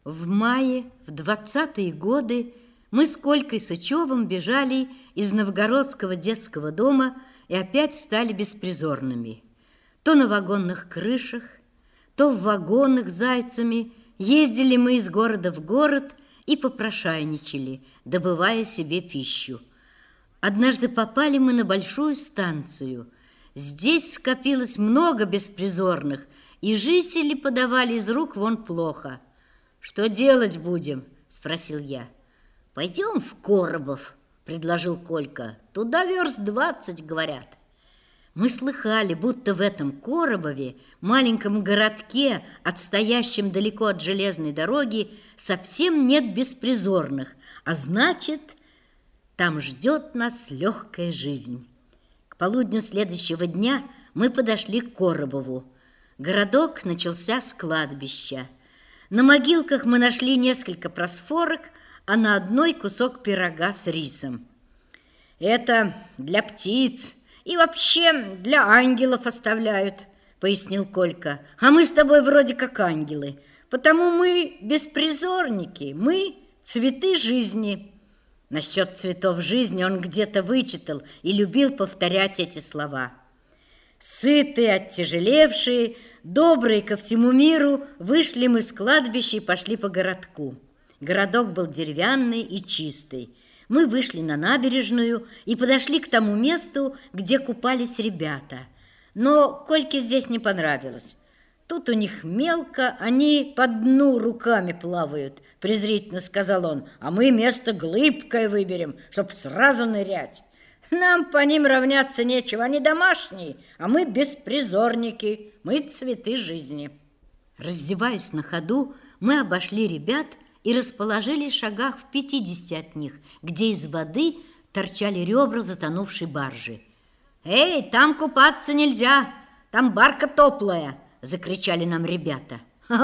В мае, в 20-е годы, мы с Колькой Сычевым бежали из Новгородского детского дома и опять стали беспризорными. То на вагонных крышах, то в вагонах зайцами ездили мы из города в город и попрошайничали, добывая себе пищу. Однажды попали мы на большую станцию. Здесь скопилось много беспризорных, и жители подавали из рук вон плохо. «Что делать будем?» – спросил я. «Пойдем в Коробов», – предложил Колька. «Туда верст 20, говорят». Мы слыхали, будто в этом Коробове, маленьком городке, отстоящем далеко от железной дороги, совсем нет беспризорных, а значит, там ждет нас легкая жизнь. К полудню следующего дня мы подошли к Коробову. Городок начался с кладбища. На могилках мы нашли несколько просфорок, а на одной кусок пирога с рисом. «Это для птиц и вообще для ангелов оставляют», — пояснил Колька. «А мы с тобой вроде как ангелы, потому мы беспризорники, мы цветы жизни». Насчет цветов жизни он где-то вычитал и любил повторять эти слова. Сытые, оттяжелевшие, добрые ко всему миру, вышли мы с кладбища и пошли по городку. Городок был деревянный и чистый. Мы вышли на набережную и подошли к тому месту, где купались ребята. Но Кольке здесь не понравилось. Тут у них мелко, они по дну руками плавают, презрительно сказал он, а мы место глыбкое выберем, чтоб сразу нырять. Нам по ним равняться нечего, они домашние, а мы беспризорники, мы цветы жизни. Раздеваясь на ходу, мы обошли ребят и расположились в шагах в 50 от них, где из воды торчали ребра затонувшей баржи. «Эй, там купаться нельзя, там барка топлая!» — закричали нам ребята.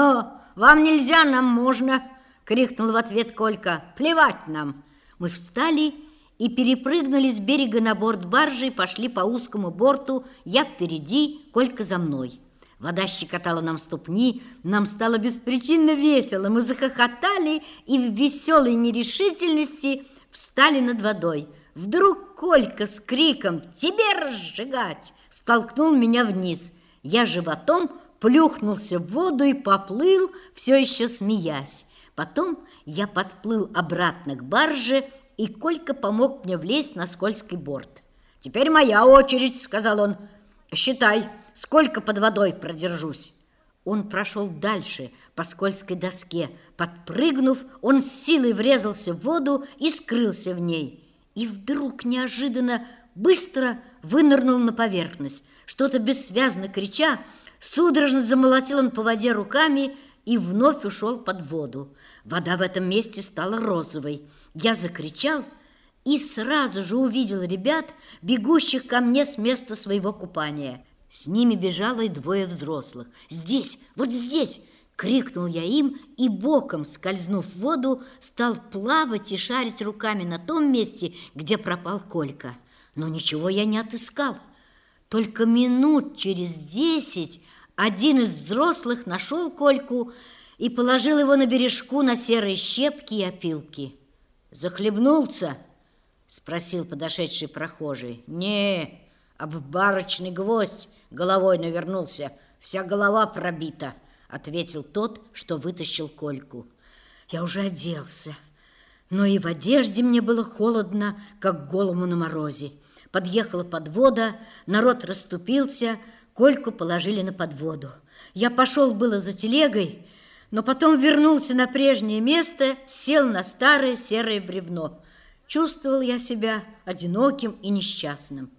«Вам нельзя, нам можно!» — крикнул в ответ Колька. «Плевать нам!» Мы встали и перепрыгнули с берега на борт баржи и пошли по узкому борту, я впереди, Колька за мной. Вода щекотала нам ступни, нам стало беспричинно весело. Мы захохотали и в веселой нерешительности встали над водой. Вдруг Колька с криком «Тебе разжигать!» столкнул меня вниз. Я животом плюхнулся в воду и поплыл, все еще смеясь. Потом я подплыл обратно к барже, и Колька помог мне влезть на скользкий борт. «Теперь моя очередь», — сказал он. «Считай, сколько под водой продержусь». Он прошел дальше по скользкой доске. Подпрыгнув, он с силой врезался в воду и скрылся в ней. И вдруг неожиданно быстро вынырнул на поверхность. Что-то бессвязно крича, судорожно замолотил он по воде руками и вновь ушел под воду. Вода в этом месте стала розовой. Я закричал и сразу же увидел ребят, бегущих ко мне с места своего купания. С ними бежало и двое взрослых. «Здесь, вот здесь!» — крикнул я им и, боком скользнув в воду, стал плавать и шарить руками на том месте, где пропал Колька. Но ничего я не отыскал. Только минут через 10 один из взрослых нашел Кольку и положил его на бережку на серые щепки и опилки. «Захлебнулся?» — спросил подошедший прохожий. «Не, об барочный гвоздь головой навернулся, вся голова пробита», — ответил тот, что вытащил Кольку. Я уже оделся, но и в одежде мне было холодно, как голому на морозе. Подъехала подвода, народ расступился, Кольку положили на подводу. Я пошел было за телегой, но потом вернулся на прежнее место, сел на старое серое бревно. Чувствовал я себя одиноким и несчастным.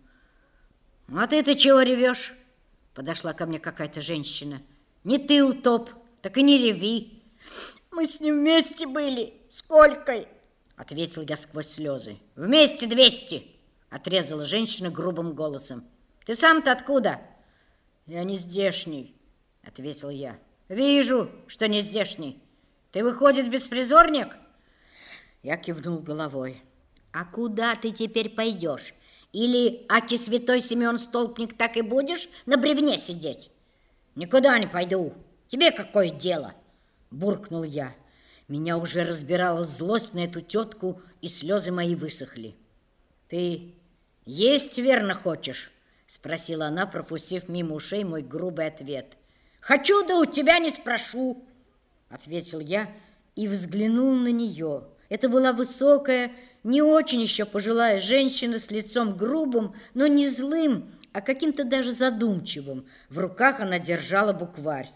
«А ты-то чего ревешь?» Подошла ко мне какая-то женщина. «Не ты утоп, так и не реви». «Мы с ним вместе были, с Колькой», — ответил я сквозь слезы. «Вместе 200», — отрезала женщина грубым голосом. «Ты сам-то откуда?» «Я не здешний», — ответил я. «Вижу, что не здешний. Ты, выходит, беспризорник?» Я кивнул головой. «А куда ты теперь пойдешь? Или, аки святой Симеон Столпник, так и будешь на бревне сидеть?» «Никуда не пойду. Тебе какое дело?» — буркнул я. Меня уже разбирала злость на эту тетку, и слезы мои высохли. «Ты есть верно хочешь?» — спросила она, пропустив мимо ушей мой грубый ответ. «Хочу, да у тебя не спрошу», — ответил я и взглянул на нее. Это была высокая, не очень еще пожилая женщина с лицом грубым, но не злым, а каким-то даже задумчивым. В руках она держала букварь.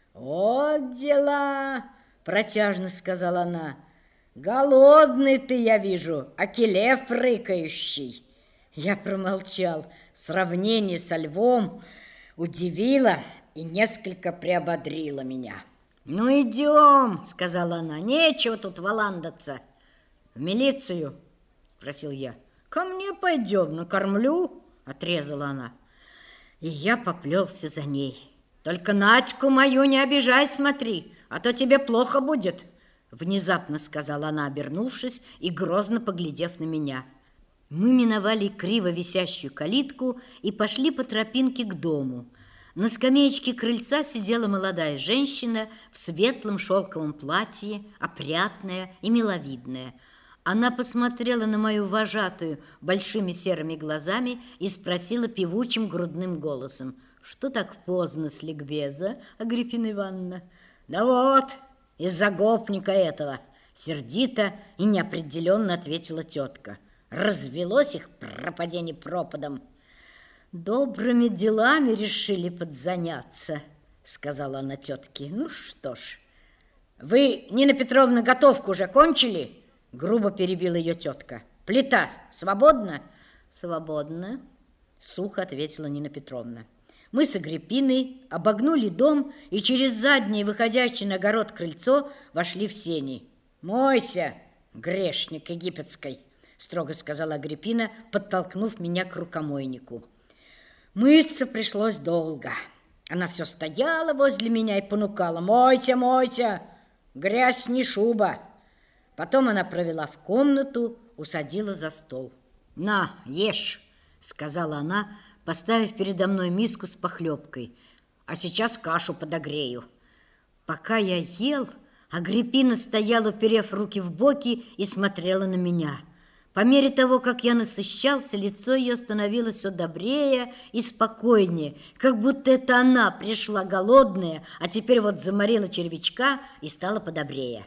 «Вот дела!» — протяжно сказала она. «Голодный ты, я вижу, акелев рыкающий». Я промолчал. Сравнение со львом удивило и несколько приободрило меня. «Ну, идем», — сказала она, — «нечего тут валандаться». «В милицию?» — спросил я. «Ко мне пойдем, накормлю», — отрезала она. И я поплелся за ней. «Только Надьку мою не обижай, смотри, а то тебе плохо будет», — внезапно сказала она, обернувшись и грозно поглядев на меня. Мы миновали криво висящую калитку и пошли по тропинке к дому. На скамеечке крыльца сидела молодая женщина в светлом шелковом платье, опрятная и миловидная. Она посмотрела на мою вожатую большими серыми глазами и спросила певучим грудным голосом: «Что так поздно с ликбеза, Агриппина Ивановна?» «Да вот, из-за гопника этого», — сердито и неопределенно ответила тетка. «Развелось их пропадение пропадом». «Добрыми делами решили подзаняться», — сказала она тетке. «Ну что ж, вы, Нина Петровна, готовку уже кончили?» — грубо перебила ее тетка. «Плита свободна?» «Свободна», — сухо ответила Нина Петровна. Мы с Агриппиной обогнули дом и через заднее, выходящее на огород крыльцо, вошли в сени. «Мойся, грешник египетской», — строго сказала Агриппина, подтолкнув меня к рукомойнику. Мыться пришлось долго. Она все стояла возле меня и понукала: «Мойся, мойся, грязь не шуба». Потом она провела в комнату, усадила за стол. «На, ешь», — сказала она, поставив передо мной миску с похлебкой. «А сейчас кашу подогрею». Пока я ел, Агриппина стояла, уперев руки в боки, и смотрела на меня. По мере того, как я насыщался, лицо ее становилось все добрее и спокойнее, как будто это она пришла голодная, а теперь вот заморила червячка и стала подобрее.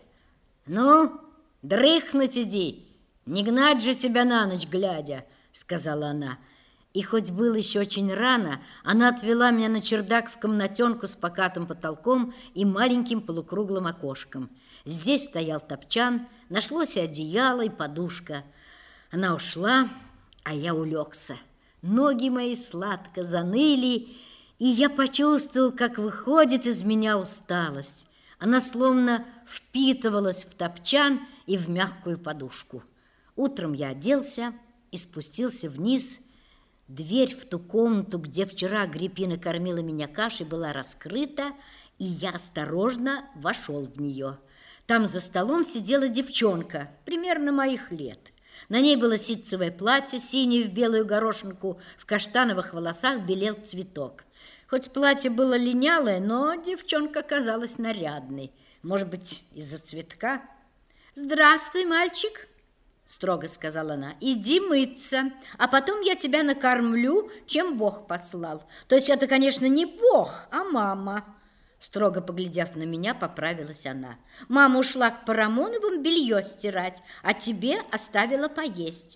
«Ну, дрыхнуть иди, не гнать же тебя на ночь глядя», — сказала она. И хоть было еще очень рано, она отвела меня на чердак в комнатенку с покатым потолком и маленьким полукруглым окошком. Здесь стоял топчан, нашлось и одеяло, и подушка. Она ушла, а я улегся. Ноги мои сладко заныли, и я почувствовал, как выходит из меня усталость. Она словно впитывалась в топчан и в мягкую подушку. Утром я оделся и спустился вниз. Дверь в ту комнату, где вчера Агриппина кормила меня кашей, была раскрыта, и я осторожно вошел в нее. Там за столом сидела девчонка, примерно моих лет. На ней было ситцевое платье, синее в белую горошинку, в каштановых волосах белел цветок. Хоть платье было линялое, но девчонка казалась нарядной. Может быть, из-за цветка? «Здравствуй, мальчик», — строго сказала она. «Иди мыться, а потом я тебя накормлю, чем Бог послал. То есть это, конечно, не Бог, а мама». Строго поглядев на меня, поправилась она. «Мама ушла к Парамоновым белье стирать, а тебе оставила поесть».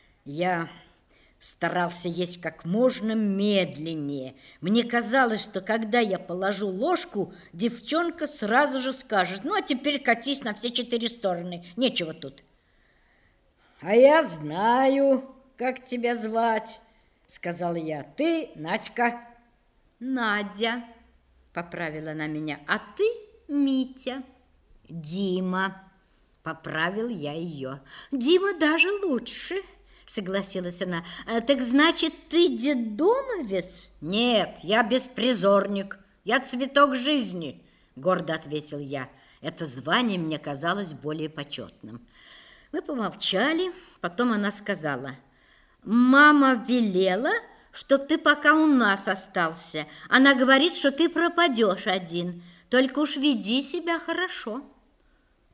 Я старался есть как можно медленнее. Мне казалось, что когда я положу ложку, девчонка сразу же скажет: «Ну, а теперь катись на все 4 стороны, нечего тут». «А я знаю, как тебя звать», — сказал я. «Ты Надька». «Надя», — поправила она меня. «А ты Митя». «Дима», — поправил я ее. «Дима даже лучше», — согласилась она. «Так значит, ты детдомовец?» «Нет, я беспризорник, я цветок жизни», — гордо ответил я. Это звание мне казалось более почетным. Мы помолчали, потом она сказала: «Мама велела, чтоб ты пока у нас остался. Она говорит, что ты пропадешь один, только уж веди себя хорошо».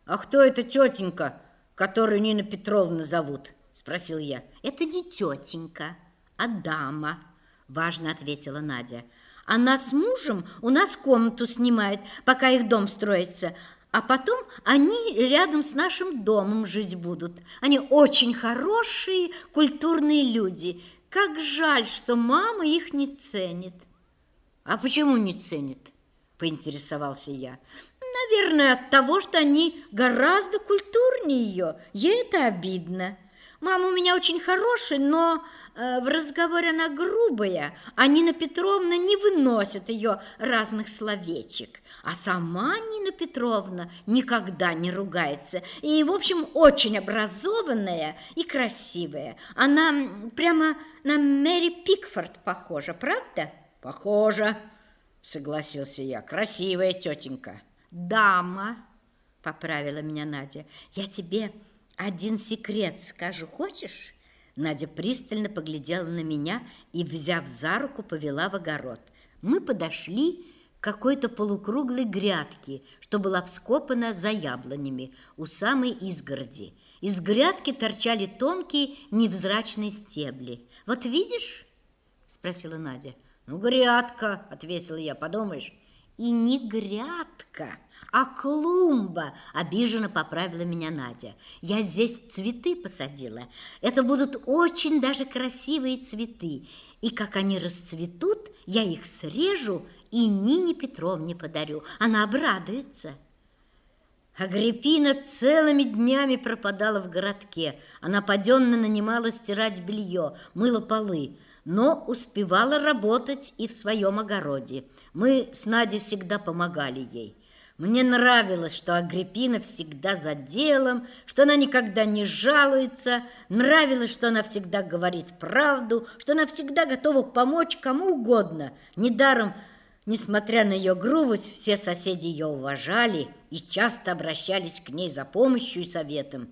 А кто эта тетенька, которую Нина Петровна зовут? Спросил я. Это не тетенька, а дама, важно ответила Надя. Она с мужем у нас комнату снимает, пока их дом строится, а потом они рядом с нашим домом жить будут. Они очень хорошие, культурные люди. Как жаль, что мама их не ценит. А почему не ценит? Поинтересовался я. Наверное, от того, что они гораздо культурнее ее. Ей это обидно. Мама у меня очень хорошая, но в разговоре она грубая, а Нина Петровна не выносит ее разных словечек. А сама Нина Петровна никогда не ругается. И, в общем, очень образованная и красивая. Она прямо на Мэри Пикфорд похожа, правда? Похожа, согласился я. Красивая тетенька. Дама, поправила меня Надя. Я тебе один секрет скажу, хочешь? Надя пристально поглядела на меня и, взяв за руку, повела в огород. Мы подошли к какой-то полукруглой грядке, что была вскопана за яблонями у самой изгороди. Из грядки торчали тонкие невзрачные стебли. «Вот видишь?» – спросила Надя. «Ну, грядка», – ответила я, – «подумаешь». «И не грядка, а клумба», – обиженно поправила меня Надя. «Я здесь цветы посадила. Это будут очень даже красивые цветы. И как они расцветут, я их срежу и Нине Петровне подарю. Она обрадуется». Агриппина целыми днями пропадала в городке. Она паденно нанимала стирать белье, мыла полы, но успевала работать и в своем огороде. Мы с Надей всегда помогали ей. Мне нравилось, что Агриппина всегда за делом, что она никогда не жалуется, нравилось, что она всегда говорит правду, что она всегда готова помочь кому угодно. Недаром, несмотря на ее грубость, все соседи ее уважали и часто обращались к ней за помощью и советом.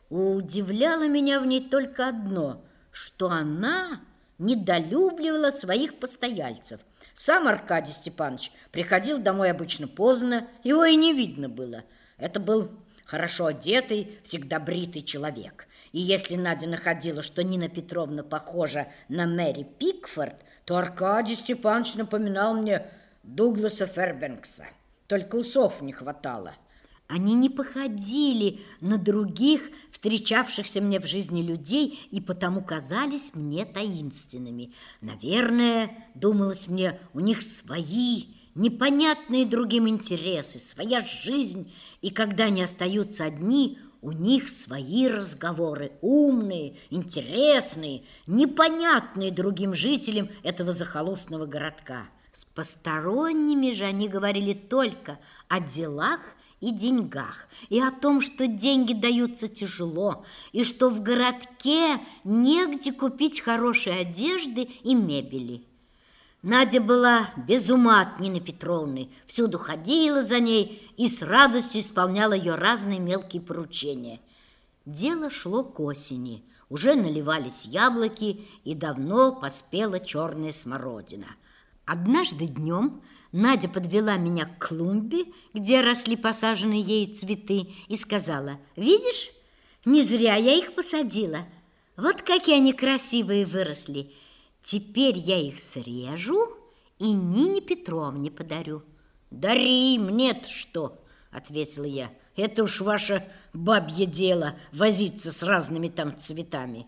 Удивляло меня в ней только одно, что она недолюбливала своих постояльцев. Сам Аркадий Степанович приходил домой обычно поздно, его и не видно было. Это был хорошо одетый, всегда бритый человек. И если Надя находила, что Нина Петровна похожа на Мэри Пикфорд, то Аркадий Степанович напоминал мне Дугласа Фербенкса. Только усов не хватало. Они не походили на других встречавшихся мне в жизни людей и потому казались мне таинственными. Наверное, думалось мне, у них свои, непонятные другим интересы, своя жизнь, и когда они остаются одни, у них свои разговоры, умные, интересные, непонятные другим жителям этого захолустного городка. С посторонними же они говорили только о делах и деньгах, и о том, что деньги даются тяжело, и что в городке негде купить хорошей одежды и мебели. Надя была без ума от Нины Петровны, всюду ходила за ней и с радостью исполняла ее разные мелкие поручения. Дело шло к осени, уже наливались яблоки, и давно поспела черная смородина. Однажды днем Надя подвела меня к клумбе, где росли посаженные ей цветы, и сказала: «Видишь, не зря я их посадила. Вот какие они красивые выросли. Теперь я их срежу и Нине Петровне подарю». «Дари, мне-то что?» – ответила я. «Это уж ваше бабье дело возиться с разными там цветами».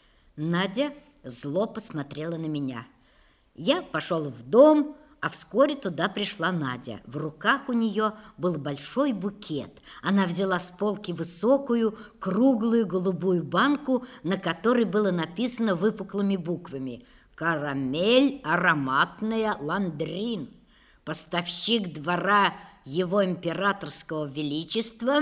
Надя зло посмотрела на меня. Я пошел в дом, а вскоре туда пришла Надя. В руках у нее был большой букет. Она взяла с полки высокую, круглую голубую банку, на которой было написано выпуклыми буквами: «Карамель ароматная Ландрин, поставщик двора его императорского величества»,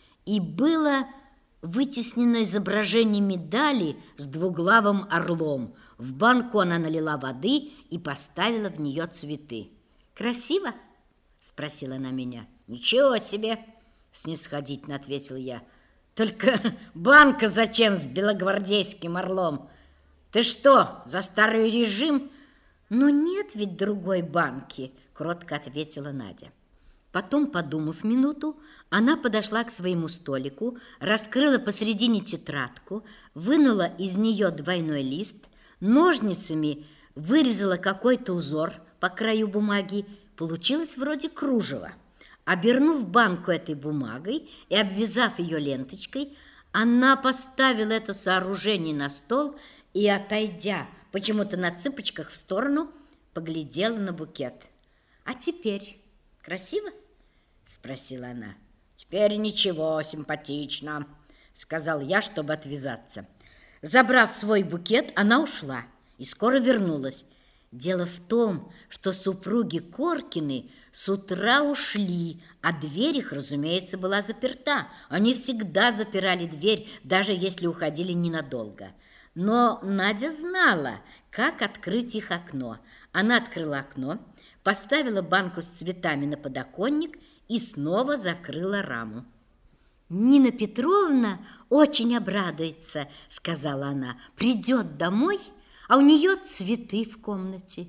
и было вытеснено изображение медали с двуглавым орлом. В банку она налила воды и поставила в нее цветы. «Красиво?» – спросила она меня. «Ничего себе!» – снисходительно ответил я. «Только банка зачем с белогвардейским орлом? Ты что, за старый режим?» «Ну нет ведь другой банки», – кротко ответила Надя. Потом, подумав минуту, она подошла к своему столику, раскрыла посредине тетрадку, вынула из нее двойной лист, ножницами вырезала какой-то узор по краю бумаги, получилось вроде кружева. Обернув банку этой бумагой и обвязав ее ленточкой, она поставила это сооружение на стол и, отойдя почему-то на цыпочках в сторону, поглядела на букет. «А теперь красиво?» – спросила она. «Теперь ничего, симпатично», – сказал я, чтобы отвязаться. Забрав свой букет, она ушла и скоро вернулась. Дело в том, что супруги Коркины с утра ушли, а дверь их, разумеется, была заперта. Они всегда запирали дверь, даже если уходили ненадолго. Но Надя знала, как открыть их окно. Она открыла окно, поставила банку с цветами на подоконник и снова закрыла раму. «Нина Петровна очень обрадуется», — сказала она. «Придет домой, а у нее цветы в комнате».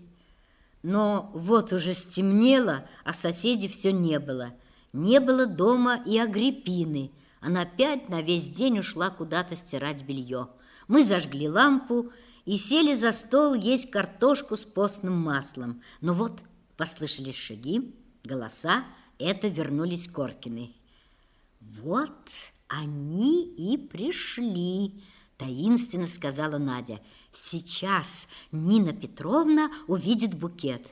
Но вот уже стемнело, а соседей все не было. Не было дома и Агриппины. Она опять на весь день ушла куда-то стирать белье. Мы зажгли лампу и сели за стол есть картошку с постным маслом. Но вот послышались шаги, голоса, это вернулись Коркины. «Вот они и пришли», – таинственно сказала Надя. «Сейчас Нина Петровна увидит букет».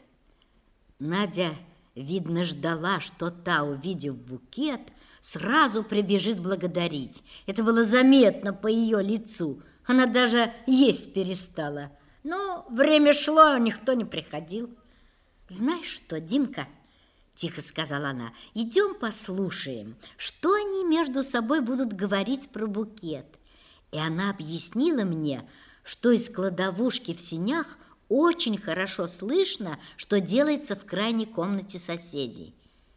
Надя, видно, ждала, что та, увидев букет, сразу прибежит благодарить. Это было заметно по ее лицу. Она даже есть перестала. Но время шло, никто не приходил. «Знаешь что, Димка?» – тихо сказала она. «Идем послушаем, что они между собой будут говорить про букет». И она объяснила мне, что из кладовушки в сенях очень хорошо слышно, что делается в крайней комнате соседей.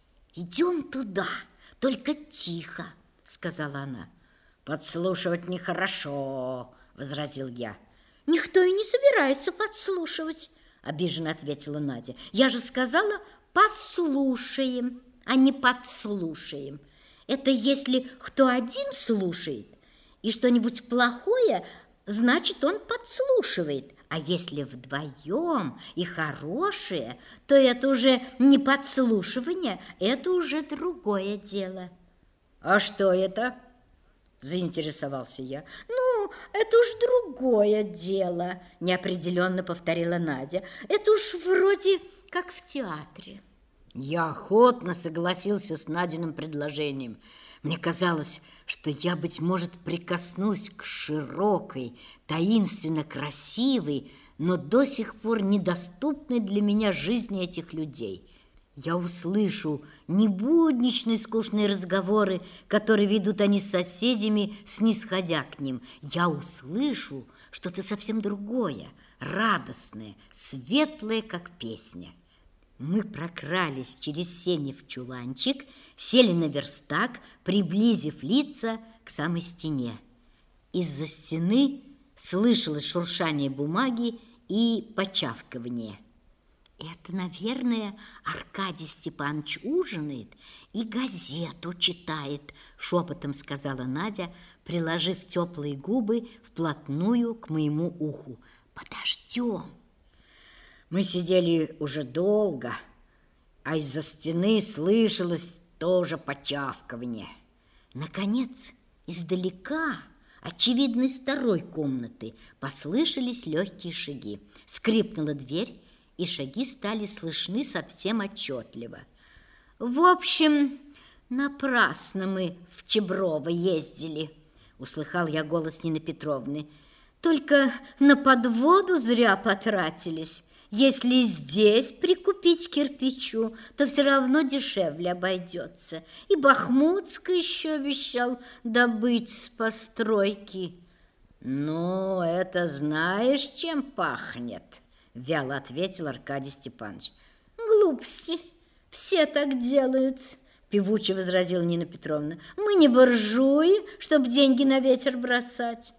«Идем туда, только тихо», – сказала она. «Подслушивать нехорошо», – возразил я. «Никто и не собирается подслушивать», – обиженно ответила Надя. «Я же сказала, послушаем, а не подслушаем. Это если кто один слушает и что-нибудь плохое, значит, он подслушивает. А если вдвоем и хорошее, то это уже не подслушивание, это уже другое дело». «А что это?» – заинтересовался я. «Ну, это уж другое дело», – неопределенно повторила Надя. «Это уж вроде как в театре». Я охотно согласился с Надиным предложением. Мне казалось, что я, быть может, прикоснусь к широкой, таинственно красивой, но до сих пор недоступной для меня жизни этих людей. Я услышу не будничные скучные разговоры, которые ведут они с соседями, снисходя к ним. Я услышу что-то совсем другое, радостное, светлое, как песня. Мы прокрались через сени в чуланчик, сели на верстак, приблизив лица к самой стене. Из-за стены слышалось шуршание бумаги и почавкивание. «Это, наверное, Аркадий Степанович ужинает и газету читает», – шепотом сказала Надя, приложив теплые губы вплотную к моему уху. «Подождем». Мы сидели уже долго, а из-за стены слышалось тоже почавкивание. Наконец, издалека, очевидно, из второй комнаты, послышались легкие шаги. Скрипнула дверь, и шаги стали слышны совсем отчетливо. «В общем, напрасно мы в Чеброво ездили», – услыхал я голос Нины Петровны. «Только на подводу зря потратились. Если здесь прикупить кирпичу, то все равно дешевле обойдется. И Бахмутск еще обещал добыть с постройки». «Ну, это знаешь, чем пахнет?» – вяло ответил Аркадий Степанович. «Глупости, все так делают», – певуче возразила Нина Петровна. «Мы не буржуи, чтобы деньги на ветер бросать».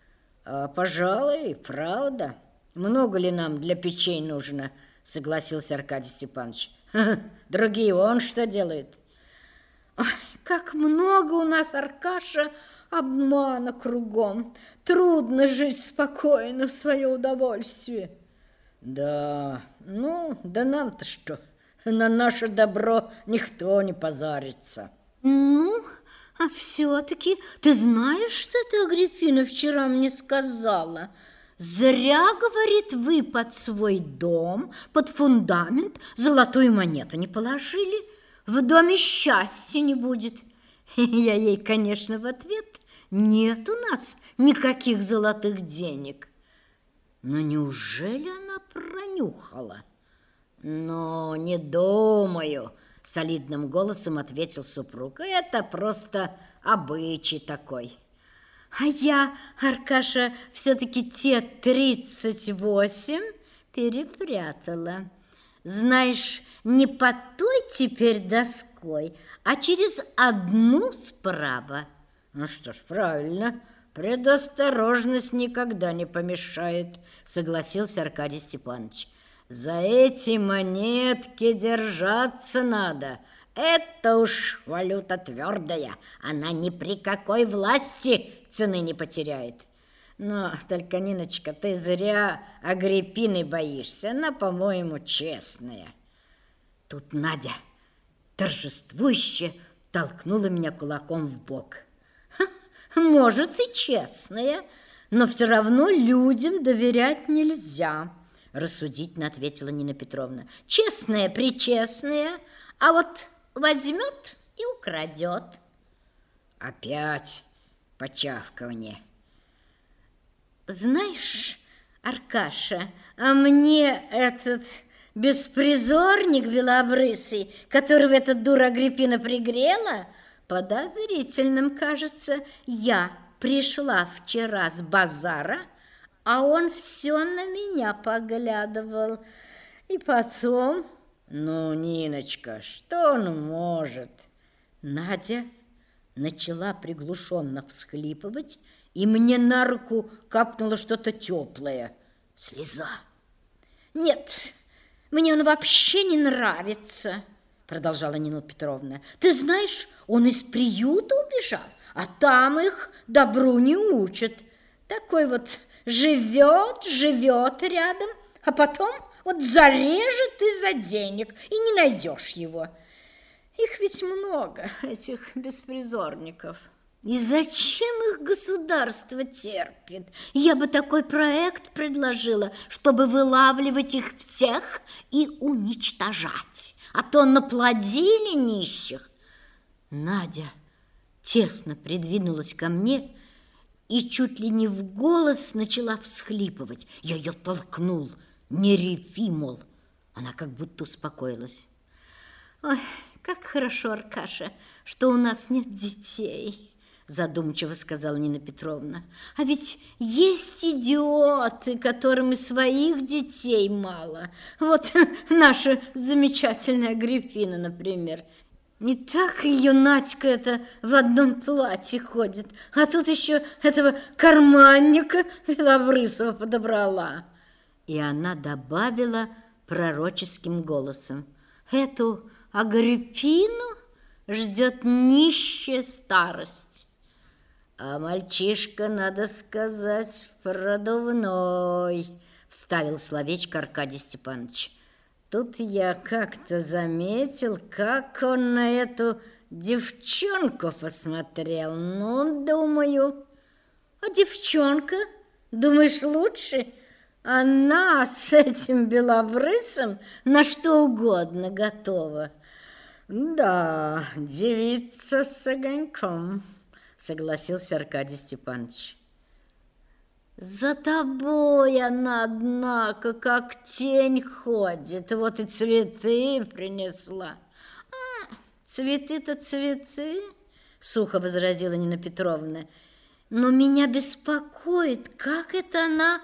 «Пожалуй, правда. Много ли нам для печей нужно?» – согласился Аркадий Степанович. Другие вон что делают. Ой, как много у нас, Аркаша, обмана кругом. Трудно жить спокойно в свое удовольствие. Да, да нам-то что? На наше добро никто не позарится. Ну, а все-таки ты знаешь, что эта Агриппина вчера мне сказала? Зря, говорит, вы под свой дом, под фундамент золотую монету не положили. В доме счастья не будет. Я ей, конечно, в ответ: нет у нас никаких золотых денег. Но неужели она пронюхала? Ну, не думаю, солидным голосом ответил супруг. Это просто обычай такой. А я, Аркаша, все-таки те 38 перепрятала. Знаешь, не под той теперь доской, а через одну справа. Ну что ж, правильно, предосторожность никогда не помешает, согласился Аркадий Степанович. За эти монетки держаться надо. Это уж валюта твердая, она ни при какой власти цены не потеряет. Но только, Ниночка, ты зря Агриппины боишься, она, по-моему, честная. Тут Надя торжествующе толкнула меня кулаком в бок. Может, и честная, но все равно людям доверять нельзя, рассудительно ответила Нина Петровна. Честная-пречестная, а вот возьмет и украдет. Опять почавканье. Знаешь, Аркаша, а мне этот беспризорник белобрысый, которого эта дура Агриппина пригрела, подозрительным кажется. Я пришла вчера с базара, а он все на меня поглядывал. И потом... Ну, Ниночка, что он может? Надя начала приглушенно всхлипывать, и мне на руку капнуло что-то теплое. Слеза. Нет, мне он вообще не нравится, продолжала Нина Петровна. Ты знаешь, он из приюта убежал, а там их добру не учат. Такой вот живет рядом, а потом вот зарежет из-за денег, и не найдешь его. Их ведь много, этих беспризорников. И зачем их государство терпит? Я бы такой проект предложила, чтобы вылавливать их всех и уничтожать. А то наплодили нищих. Надя тесно придвинулась ко мне и чуть ли не в голос начала всхлипывать. Я ее толкнул. Не реви, мол. Она как будто успокоилась. Ой, как хорошо, Аркаша, что у нас нет детей, задумчиво сказала Нина Петровна. А ведь есть идиоты, которым и своих детей мало. Вот наша замечательная Агриппина, например. Не так ее Надька это в одном платье ходит, а тут еще этого карманника белобрысого подобрала. И она добавила пророческим голосом: эту Агриппину ждет нищая старость. А мальчишка, надо сказать, продувной, вставил словечко Аркадий Степанович. Тут я как-то заметил, как он на эту девчонку посмотрел. Ну, думаю, а девчонка, думаешь, лучше? Она с этим белобрысом на что угодно готова. Да, девица с огоньком, согласился Аркадий Степанович. За тобой она, однако, как тень ходит, вот и цветы принесла. Цветы-то цветы, сухо возразила Нина Петровна, но меня беспокоит, как это она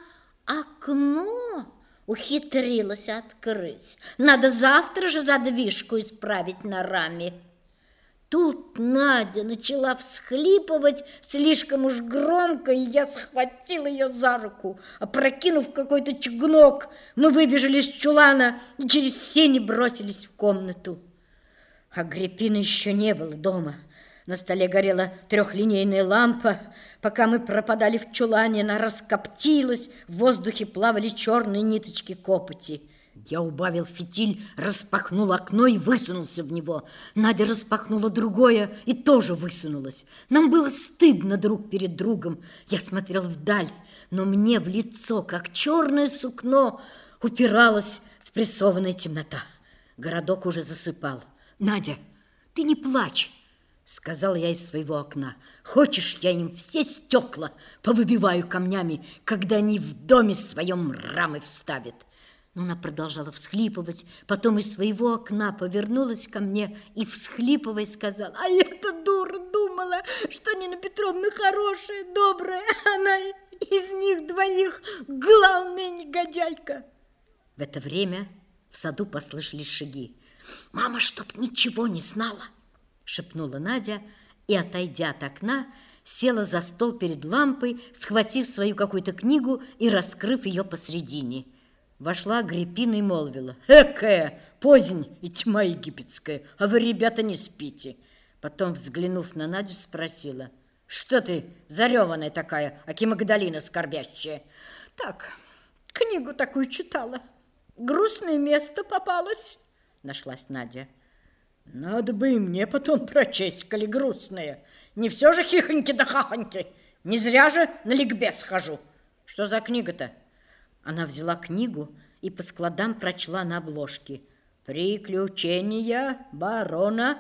окно ухитрилась открыть. Надо завтра же задвижку исправить на раме. Тут Надя начала всхлипывать слишком уж громко, и я схватила ее за руку. Опрокинув какой-то чугунок, мы выбежали из чулана и через сени бросились в комнату. Агриппины еще не было дома. На столе горела трехлинейная лампа. Пока мы пропадали в чулане, она раскоптилась, в воздухе плавали черные ниточки копоти. Я убавил фитиль, распахнул окно и высунулся в него. Надя распахнула другое и тоже высунулась. Нам было стыдно друг перед другом. Я смотрел вдаль, но мне в лицо, как черное сукно, упиралась спрессованная темнота. Городок уже засыпал. «Надя, ты не плачь!» — сказал я из своего окна. «Хочешь, я им все стекла повыбиваю камнями, когда они в доме своем рамы вставят?» Но она продолжала всхлипывать, потом из своего окна повернулась ко мне и, всхлипывая, сказала: «А эта дура думала, что Нина Петровна хорошая, добрая, она из них двоих главная негодяйка». В это время в саду послышались шаги. «Мама, чтоб ничего не знала!» — шепнула Надя и, отойдя от окна, села за стол перед лампой, схватив свою какую-то книгу и раскрыв ее посредине. Вошла Агриппина и молвила: «Экая, позднь и тьма египетская, а вы, ребята, не спите». Потом, взглянув на Надю, спросила: «Что ты зареванная такая, аки Магдалина скорбящая?» «Так, книгу такую читала. Грустное место попалось», — нашлась Надя. «Надо бы и мне потом прочесть, коли грустное. Не все же хихоньки да хахоньки. Не зря же на ликбез хожу. Что за книга-то?» Она взяла книгу и по складам прочла на обложке: «Приключения барона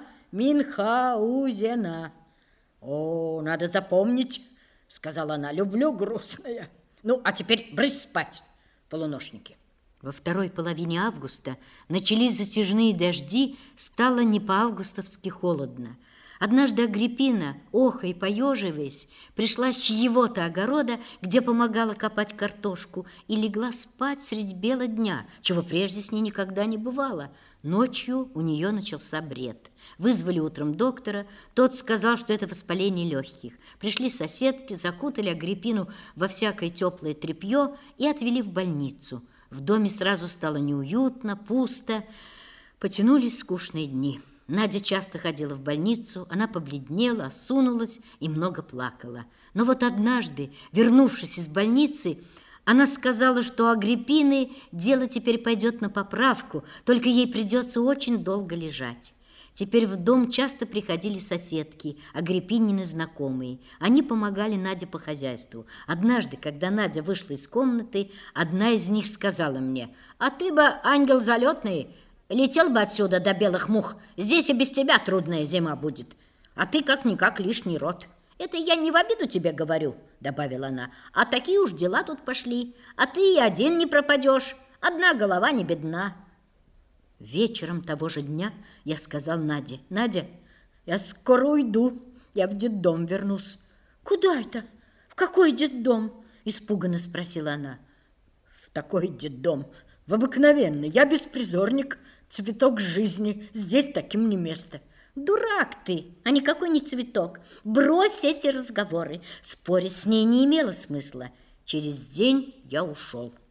Мюнхгаузена». «О, надо запомнить», — сказала она, — «люблю грустное. Ну, а теперь брысь спать, полуношники». Во второй половине августа начались затяжные дожди, стало не по-августовски холодно. Однажды Агриппина, охая и поеживаясь, пришла с чьего-то огорода, где помогала копать картошку, и легла спать средь бела дня, чего прежде с ней никогда не бывало. Ночью у нее начался бред. Вызвали утром доктора, тот сказал, что это воспаление легких. Пришли соседки, закутали Агриппину во всякое теплое тряпье и отвели в больницу. В доме сразу стало неуютно, пусто, потянулись скучные дни. Надя часто ходила в больницу, она побледнела, осунулась и много плакала. Но вот однажды, вернувшись из больницы, она сказала, что у Агриппины дело теперь пойдет на поправку, только ей придется очень долго лежать. Теперь в дом часто приходили соседки, Агриппинины знакомые. Они помогали Наде по хозяйству. Однажды, когда Надя вышла из комнаты, одна из них сказала мне: «А ты бы, ангел залетный, летел бы отсюда до белых мух. Здесь и без тебя трудная зима будет. А ты как-никак лишний род». «Это я не в обиду тебе говорю», — добавила она, «а такие уж дела тут пошли. А ты и один не пропадешь. Одна голова не бедна». Вечером того же дня я сказал Наде: «Надя, я скоро уйду, я в детдом вернусь». «Куда это? В какой детдом?» — испуганно спросила она. «В такой детдом, в обыкновенный. Я беспризорник, цветок жизни, здесь таким не место». «Дурак ты, а никакой не цветок. Брось эти разговоры». Спорить с ней не имело смысла. Через день я ушел.